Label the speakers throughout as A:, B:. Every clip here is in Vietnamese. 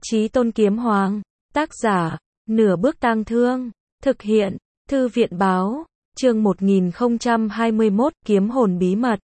A: Chí Tôn Kiếm Hoàng, tác giả, Nửa Bước Tang Thương, thực hiện, Thư viện báo, chương 1021, Kiếm Hồn Bí Mật.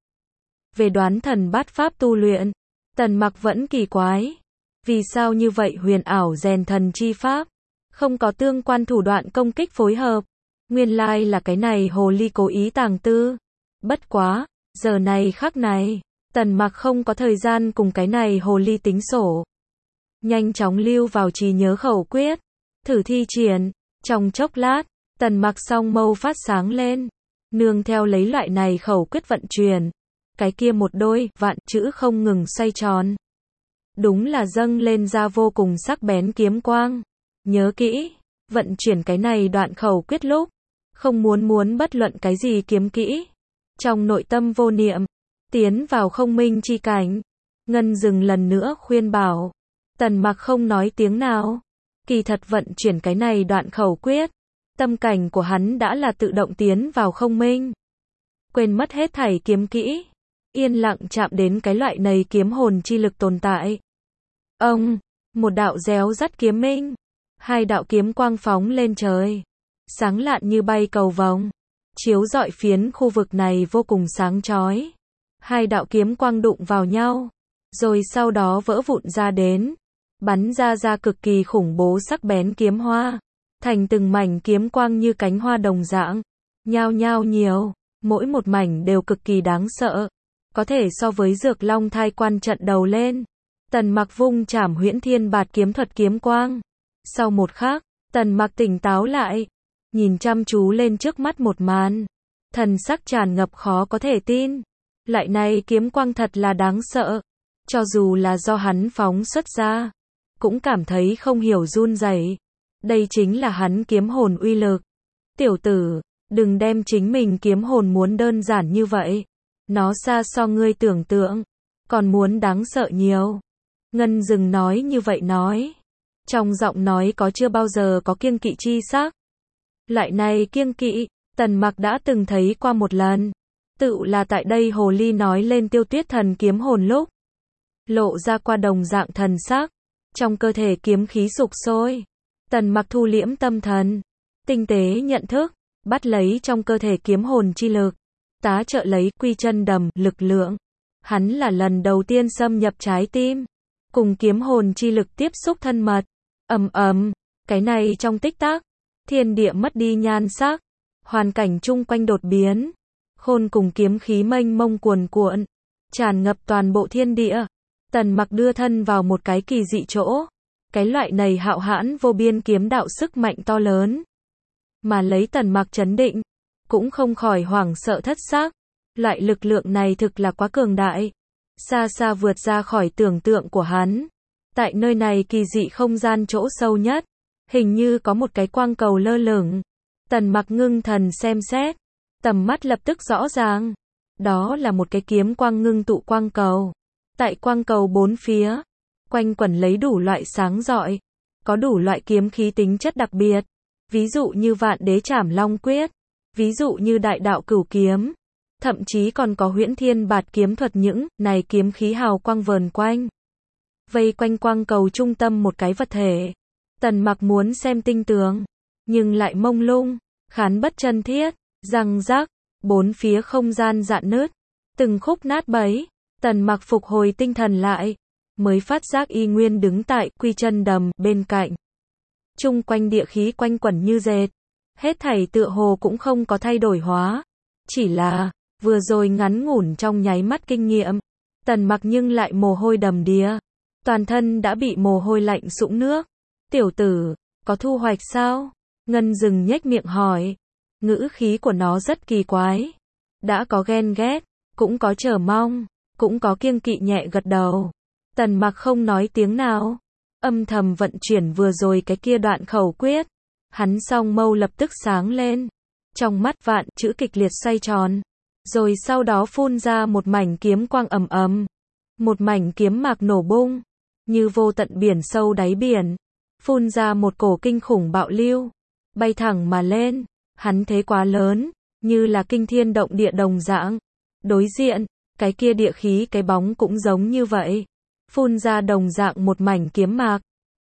A: Về đoán thần bát pháp tu luyện, Tần Mặc vẫn kỳ quái. Vì sao như vậy huyền ảo rèn thần chi pháp, không có tương quan thủ đoạn công kích phối hợp. Nguyên lai là cái này hồ ly cố ý tàng tư. Bất quá, giờ này khắc này, Tần Mặc không có thời gian cùng cái này hồ ly tính sổ. Nhanh chóng lưu vào trí nhớ khẩu quyết, thử thi triển. Trong chốc lát, Tần Mặc song mâu phát sáng lên, nương theo lấy loại này khẩu quyết vận chuyển, cái kia một đôi vạn chữ không ngừng xoay tròn. Đúng là dâng lên ra vô cùng sắc bén kiếm quang. Nhớ kỹ, vận chuyển cái này đoạn khẩu quyết lúc, không muốn bất luận cái gì kiếm kỹ. Trong nội tâm vô niệm, tiến vào không minh chi cảnh. Ngân Dừng lần nữa khuyên bảo. Tần Mặc không nói tiếng nào. Kỳ thật vận chuyển cái này đoạn khẩu quyết, tâm cảnh của hắn đã là tự động tiến vào không minh. Quên mất hết thảy kiếm kỹ, yên lặng chạm đến cái loại này kiếm hồn chi lực tồn tại. Ông, một đạo réo rắt kiếm minh, hai đạo kiếm quang phóng lên trời, sáng lạn như bay cầu vồng, chiếu rọi phiến khu vực này vô cùng sáng chói. Hai đạo kiếm quang đụng vào nhau, rồi sau đó vỡ vụn ra đến, bắn ra cực kỳ khủng bố sắc bén kiếm hoa, thành từng mảnh kiếm quang như cánh hoa đồng dạng, nhao nhao nhiều, mỗi một mảnh đều cực kỳ đáng sợ, có thể so với Dược Long Thai Quan trận đầu lên. Tần Mặc vung chảm Huyễn Thiên Bạt kiếm thuật kiếm quang. Sau một khắc, Tần Mặc tỉnh táo lại, nhìn chăm chú lên trước mắt một màn, thần sắc tràn ngập khó có thể tin. Lại này kiếm quang thật là đáng sợ, cho dù là do hắn phóng xuất ra, cũng cảm thấy không hiểu run rẩy. Đây chính là hắn kiếm hồn uy lực. Tiểu tử, đừng đem chính mình kiếm hồn muốn đơn giản như vậy. Nó xa so ngươi tưởng tượng, còn muốn đáng sợ nhiều. Ngân Dừng nói như vậy nói. Trong giọng nói có chưa bao giờ có kiêng kỵ chi sắc. Lại này kiêng kỵ, Tần Mặc đã từng thấy qua một lần. Tự là tại đây hồ ly nói lên Tiêu Tuyết Thần kiếm hồn lúc, lộ ra qua đồng dạng thần sắc. Trong cơ thể kiếm khí sục sôi. Tần Mặc thu liễm tâm thần, tinh tế nhận thức, bắt lấy trong cơ thể kiếm hồn chi lực, tá trợ lấy Quy Chân Đầm lực lượng. Hắn là lần đầu tiên xâm nhập trái tim, cùng kiếm hồn chi lực tiếp xúc thân mật. Cái này trong tích tắc, thiên địa mất đi nhan sắc, hoàn cảnh chung quanh đột biến, khôn cùng kiếm khí mênh mông cuồn cuộn, tràn ngập toàn bộ thiên địa. Tần Mặc đưa thân vào một cái kỳ dị chỗ, cái loại này hạo hãn vô biên kiếm đạo sức mạnh to lớn, mà lấy Tần Mặc chấn định, cũng không khỏi hoảng sợ thất xác. Loại lực lượng này thực là quá cường đại, xa xa vượt ra khỏi tưởng tượng của hắn. Tại nơi này kỳ dị không gian chỗ sâu nhất, hình như có một cái quang cầu lơ lửng. Tần Mặc ngưng thần xem xét, tầm mắt lập tức rõ ràng. Đó là một cái kiếm quang ngưng tụ quang cầu. Tại quang cầu bốn phía, quanh quẩn lấy đủ loại sáng rọi, có đủ loại kiếm khí tính chất đặc biệt. Ví dụ như Vạn Đế Trảm Long Quyết, ví dụ như Đại Đạo Cửu Kiếm, thậm chí còn có Huyễn Thiên Bạt kiếm thuật. Những này kiếm khí hào quang vờn quanh, vây quanh quang cầu trung tâm một cái vật thể. Tần Mặc muốn xem tinh tường, nhưng lại mông lung, khán bất chân thiết. Răng rắc, bốn phía không gian rạn nứt, từng khúc nát bấy. Tần Mặc phục hồi tinh thần lại, mới phát giác y nguyên đứng tại Quy Chân Đầm bên cạnh. Chung quanh địa khí quanh quẩn như dệt, hết thảy tựa hồ cũng không có thay đổi hóa. Chỉ là, vừa rồi ngắn ngủn trong nháy mắt kinh nghiệm, Tần Mặc nhưng lại mồ hôi đầm đìa, toàn thân đã bị mồ hôi lạnh sũng nước. Tiểu tử, có thu hoạch sao? Ngân Dừng nhếch miệng hỏi. Ngữ khí của nó rất kỳ quái. Đã có ghen ghét, cũng có chờ mong, cũng có kiêng kỵ nhẹ gật đầu. Tần Mặc không nói tiếng nào, âm thầm vận chuyển vừa rồi cái kia đoạn khẩu quyết. Hắn song mâu lập tức sáng lên, trong mắt vạn chữ kịch liệt xoay tròn, rồi sau đó phun ra một mảnh kiếm quang ầm. Một mảnh kiếm mạc nổ bung, như vô tận biển sâu đáy biển, phun ra một cổ kinh khủng bạo lưu, bay thẳng mà lên. Hắn thế quá lớn, như là kinh thiên động địa đồng dạng. Đối diện, cái kia địa khí cái bóng cũng giống như vậy, phun ra đồng dạng một mảnh kiếm mạc.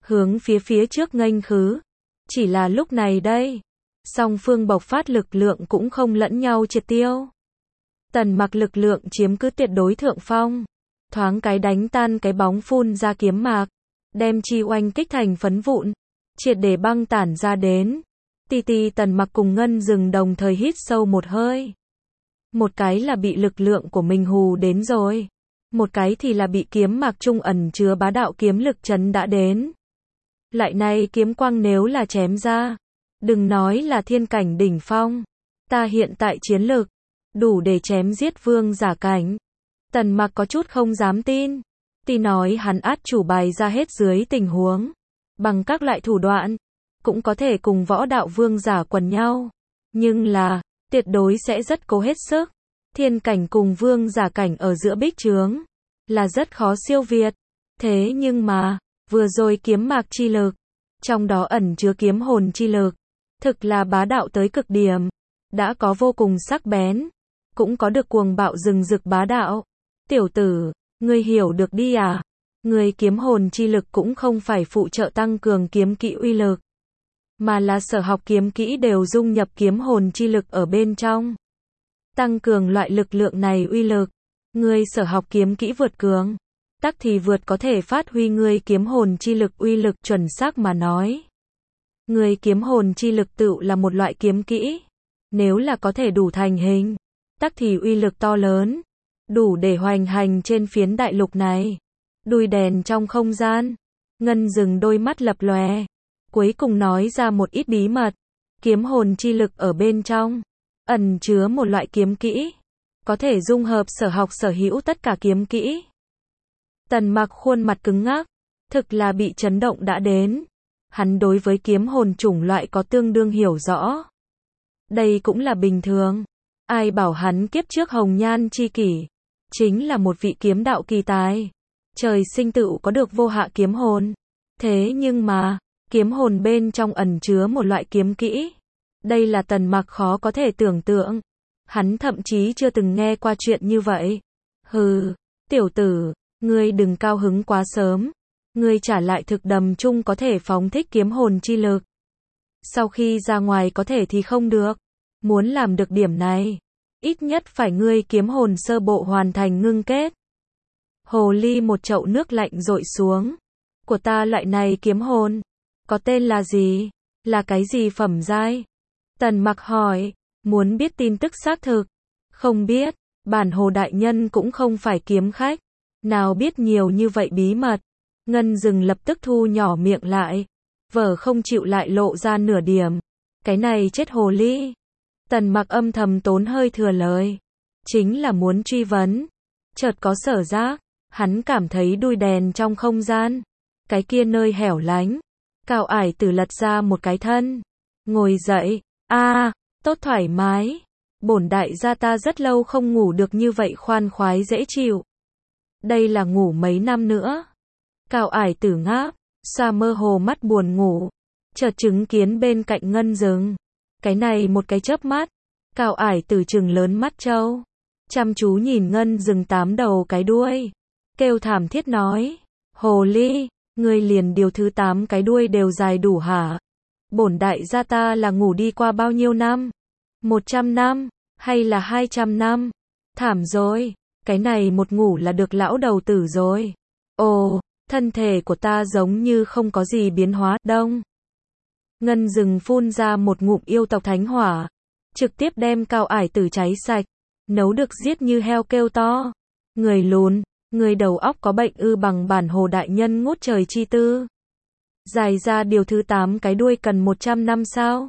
A: hướng phía trước nghênh khứ. Chỉ là lúc này đây, song phương bộc phát lực lượng cũng không lẫn nhau triệt tiêu. Tần Mặc lực lượng chiếm cứ tuyệt đối thượng phong, thoáng cái đánh tan cái bóng phun ra kiếm mạc, đem chi oanh kích thành phấn vụn, triệt để băng tản ra đến. Tần Mặc cùng Ngân Dừng đồng thời hít sâu một hơi. Một cái là bị lực lượng của mình hù đến rồi, một cái thì là bị kiếm mạc trung ẩn chứa bá đạo kiếm lực chấn đã đến. Lại này kiếm quang nếu là chém ra, đừng nói là thiên cảnh đỉnh phong, ta hiện tại chiến lực đủ để chém giết vương giả cảnh. Tần Mặc có chút không dám tin. Nói hắn át chủ bài ra hết dưới tình huống, bằng các loại thủ đoạn, cũng có thể cùng võ đạo vương giả quần nhau. Nhưng là, tuyệt đối sẽ rất cố hết sức. Thiên cảnh cùng vương giả cảnh ở giữa bích trướng, là rất khó siêu việt. Thế nhưng mà, vừa rồi kiếm mạc chi lực, trong đó ẩn chứa kiếm hồn chi lực, thực là bá đạo tới cực điểm. Đã có vô cùng sắc bén, cũng có được cuồng bạo rừng rực bá đạo. Tiểu tử, ngươi hiểu được đi à? Ngươi kiếm hồn chi lực cũng không phải phụ trợ tăng cường kiếm kỹ uy lực, mà là sở học kiếm kỹ đều dung nhập kiếm hồn chi lực ở bên trong. Tăng cường loại lực lượng này uy lực, ngươi sở học kiếm kỹ vượt cường, tắc thì vượt có thể phát huy ngươi kiếm hồn chi lực uy lực. Chuẩn xác mà nói, ngươi kiếm hồn chi lực tự là một loại kiếm kỹ, nếu là có thể đủ thành hình, tắc thì uy lực to lớn, đủ để hoành hành trên phiến đại lục này. Đuôi đèn trong không gian, Ngân Dừng đôi mắt lập lòe, cuối cùng nói ra một ít bí mật. Kiếm hồn chi lực ở bên trong ẩn chứa một loại kiếm kỹ, có thể dung hợp sở học sở hữu tất cả kiếm kỹ. Tần Mặc khuôn mặt cứng ngắc, thực là bị chấn động đã đến. Hắn đối với kiếm hồn chủng loại có tương đương hiểu rõ. Đây cũng là bình thường. Ai bảo hắn kiếp trước hồng nhan chi kỷ, chính là một vị kiếm đạo kỳ tài. Trời sinh tựu có được vô hạ kiếm hồn. Thế nhưng mà, kiếm hồn bên trong ẩn chứa một loại kiếm kỹ. Đây là Tần Mặc khó có thể tưởng tượng. Hắn thậm chí chưa từng nghe qua chuyện như vậy. Hừ, tiểu tử, ngươi đừng cao hứng quá sớm. Ngươi trả lại thực đầm chung có thể phóng thích kiếm hồn chi lực. Sau khi ra ngoài có thể thì không được. Muốn làm được điểm này, ít nhất phải ngươi kiếm hồn sơ bộ hoàn thành ngưng kết. Hồ ly một chậu nước lạnh dội xuống. Của ta loại này kiếm hồn, có tên là gì? Là cái gì phẩm giai? Tần Mặc hỏi, muốn biết tin tức xác thực. Không biết, bản Hồ đại nhân cũng không phải kiếm khách, nào biết nhiều như vậy bí mật. Ngân Dừng lập tức thu nhỏ miệng lại, vờ không chịu lại lộ ra nửa điểm. Cái này chết hồ ly. Tần Mặc âm thầm tốn hơi thừa lời, chính là muốn truy vấn. Chợt có sở giác, hắn cảm thấy đuôi đèn trong không gian, cái kia nơi hẻo lánh, Cao Ải Tử lật ra một cái thân, ngồi dậy. Tốt thoải mái. Bổn đại gia ta rất lâu không ngủ được như vậy khoan khoái dễ chịu. Đây là ngủ mấy năm nữa. Cao Ải Tử ngáp, xoa mơ hồ mắt buồn ngủ, chợt chứng kiến bên cạnh Ngân Dừng. Cái này một cái chớp mắt, Cao Ải Tử trừng lớn mắt trâu, chăm chú nhìn Ngân Dừng 8 đầu cái đuôi, kêu thảm thiết nói, hồ ly, ngươi liền điều thứ 8 cái đuôi đều dài đủ hả? Bổn đại gia ta là ngủ đi qua bao nhiêu năm? 100 năm, hay là 200 năm? Thảm rồi, cái này một ngủ là được lão đầu tử rồi. Ồ, thân thể của ta giống như không có gì biến hóa. Đông. Ngân Dừng phun ra một ngụm yêu tộc thánh hỏa, trực tiếp đem Cao Ải Tử cháy sạch, nấu được giết như heo kêu to. Người lùn, người đầu óc có bệnh ư? Bằng bản Hồ đại nhân ngút trời chi tư, dài ra điều thứ 8 cái đuôi cần 100 năm sao?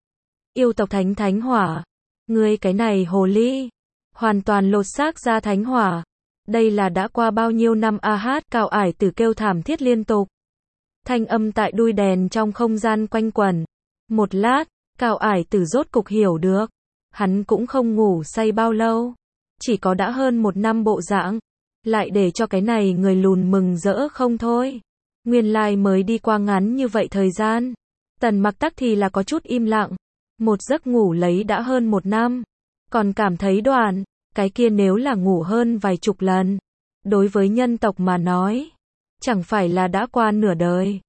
A: Yêu tộc thánh hỏa, ngươi cái này hồ ly, hoàn toàn lột xác ra thánh hỏa. Đây là đã qua bao nhiêu năm a hát? Cao Ải Tử kêu thảm thiết liên tục. Thanh âm tại đuôi đèn trong không gian quanh quẩn. Một lát, Cao Ải Tử rốt cục hiểu được. Hắn cũng không ngủ say bao lâu, chỉ có đã hơn 1 năm bộ dạng, lại để cho cái này người lùn mừng rỡ không thôi. Nguyên lai mới đi qua ngắn như vậy thời gian. Tần Mặc tắc thì là có chút im lặng. Một giấc ngủ lấy đã hơn 1 năm, còn cảm thấy đoạn, cái kia nếu là ngủ hơn vài chục lần, đối với nhân tộc mà nói, chẳng phải là đã qua nửa đời.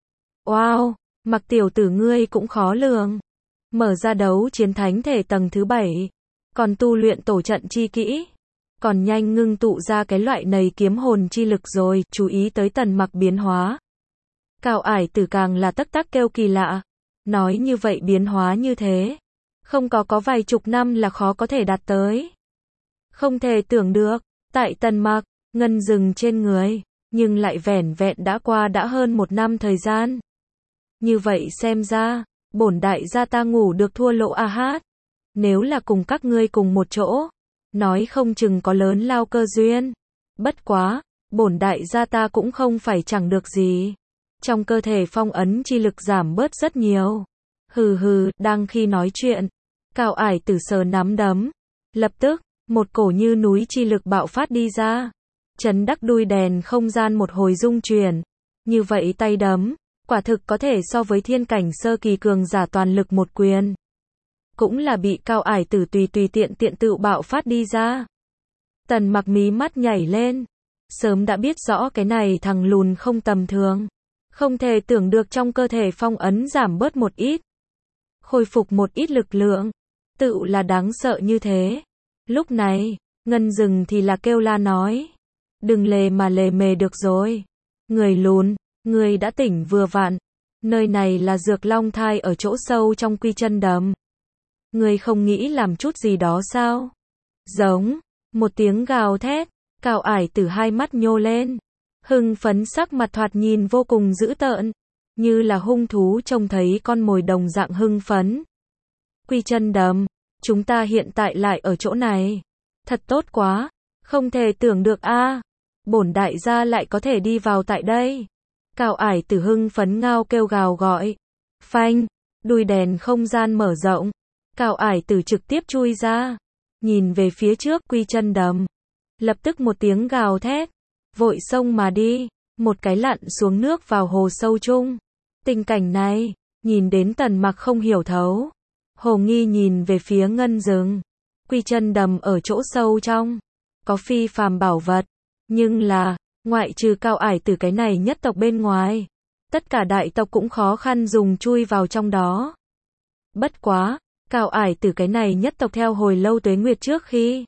A: Wow, Mặc tiểu tử ngươi cũng khó lường. Mở ra đấu chiến thánh thể tầng thứ 7. Còn tu luyện tổ trận chi kỹ. Còn nhanh ngưng tụ ra cái loại này kiếm hồn chi lực rồi, chú ý tới Tần Mặc biến hóa. Cao Ải Tử càng là tắc tắc kêu kỳ lạ. Nói như vậy biến hóa như thế. Không có vài chục năm là khó có thể đạt tới. Không thể tưởng được, tại Tần Mặc, ngân rừng trên người, nhưng lại vẻn vẹn đã hơn 1 năm thời gian. Như vậy xem ra, bổn đại gia ta ngủ được thua lỗ a hát. Nếu là cùng các ngươi cùng một chỗ, nói không chừng có lớn lao cơ duyên. Bất quá, bổn đại gia ta cũng không phải chẳng được gì. Trong cơ thể phong ấn chi lực giảm bớt rất nhiều. Hừ, đang khi nói chuyện, Cao Ải Tử sờ nắm đấm. Lập tức, một cổ như núi chi lực bạo phát đi ra. Chấn đắc đuôi đèn không gian một hồi rung chuyển. Như vậy tay đấm, quả thực có thể so với thiên cảnh sơ kỳ cường giả toàn lực một quyền. Cũng là bị Cao Ải Tử tùy tiện tự bạo phát đi ra. Tần Mặc mí mắt nhảy lên. Sớm đã biết rõ cái này thằng lùn không tầm thường. Không thể tưởng được trong cơ thể phong ấn giảm bớt một ít. Khôi phục một ít lực lượng. Tự là đáng sợ như thế. Lúc này, ngân rừng thì là kêu la nói. Đừng lề mề được rồi. Người lùn, người đã tỉnh vừa vặn. Nơi này là Dược Long Thai ở chỗ sâu trong Quy Chân Đầm. Người không nghĩ làm chút gì đó sao? Giống, một tiếng gào thét, Cao Ải Tử hai mắt nhô lên. Hưng phấn sắc mặt thoạt nhìn vô cùng dữ tợn. Như là hung thú trông thấy con mồi đồng dạng hưng phấn. Quy Chân Đầm, chúng ta hiện tại lại ở chỗ này. Thật tốt quá, không thể tưởng được a, bổn đại gia lại có thể đi vào tại đây. Cao Ải Tử hưng phấn ngao kêu gào gọi. Phanh, đuôi đèn không gian mở rộng. Cao Ải Tử trực tiếp chui ra. Nhìn về phía trước Quy Chân Đầm. Lập tức một tiếng gào thét. Vội xông mà đi. Một cái lặn xuống nước vào hồ sâu chung. Tình cảnh này, nhìn đến Tần Mặc không hiểu thấu. Hồ nghi nhìn về phía ngân rừng. Quy Chân Đầm ở chỗ sâu trong. Có phi phàm bảo vật. Nhưng là, ngoại trừ Cao Ải Tử cái này nhất tộc bên ngoài. Tất cả đại tộc cũng khó khăn dùng chui vào trong đó. Bất quá, Cao Ải Tử cái này nhất tộc theo hồi lâu tuế nguyệt trước khi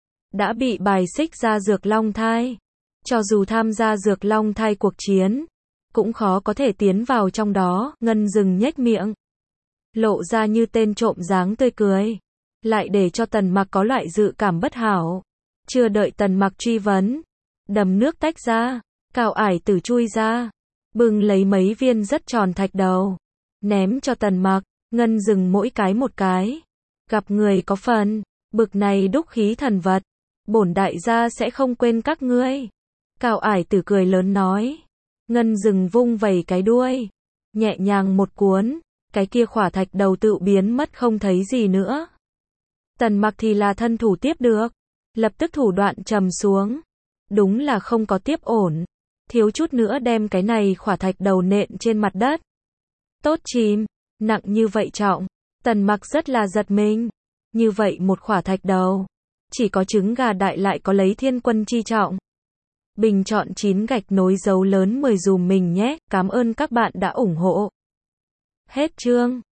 A: đã bị bài xích ra Dược Long Thai. Cho dù tham gia Dược Long Thai cuộc chiến, cũng khó có thể tiến vào trong đó. Ngân rừng nhếch miệng, lộ ra như tên trộm dáng tươi cười. Lại để cho Tần Mặc có loại dự cảm bất hảo. Chưa đợi Tần Mặc truy vấn, đầm nước tách ra, Cao Ải Tử chui ra, bưng lấy mấy viên rất tròn thạch đầu, ném cho Tần Mặc. Ngân rừng mỗi cái một cái. Gặp người có phần, bực này đúc khí thần vật, bổn đại gia sẽ không quên các ngươi. Cao Ải Tử cười lớn nói. Ngân rừng vung vẩy cái đuôi, nhẹ nhàng một cuốn, cái kia khỏa thạch đầu tự biến mất không thấy gì nữa. Tần Mặc thì là thân thủ tiếp được, lập tức thủ đoạn trầm xuống. Đúng là không có tiếp ổn, thiếu chút nữa đem cái này khỏa thạch đầu nện trên mặt đất. Tốt chìm, nặng như vậy trọng. Tần Mặc rất là giật mình. Như vậy một khỏa thạch đầu, chỉ có trứng gà đại lại có lấy thiên quân chi trọng. Bình chọn 9 gạch nối dấu lớn 10 dùm mình nhé. Cảm ơn các bạn đã ủng hộ. Hết chương.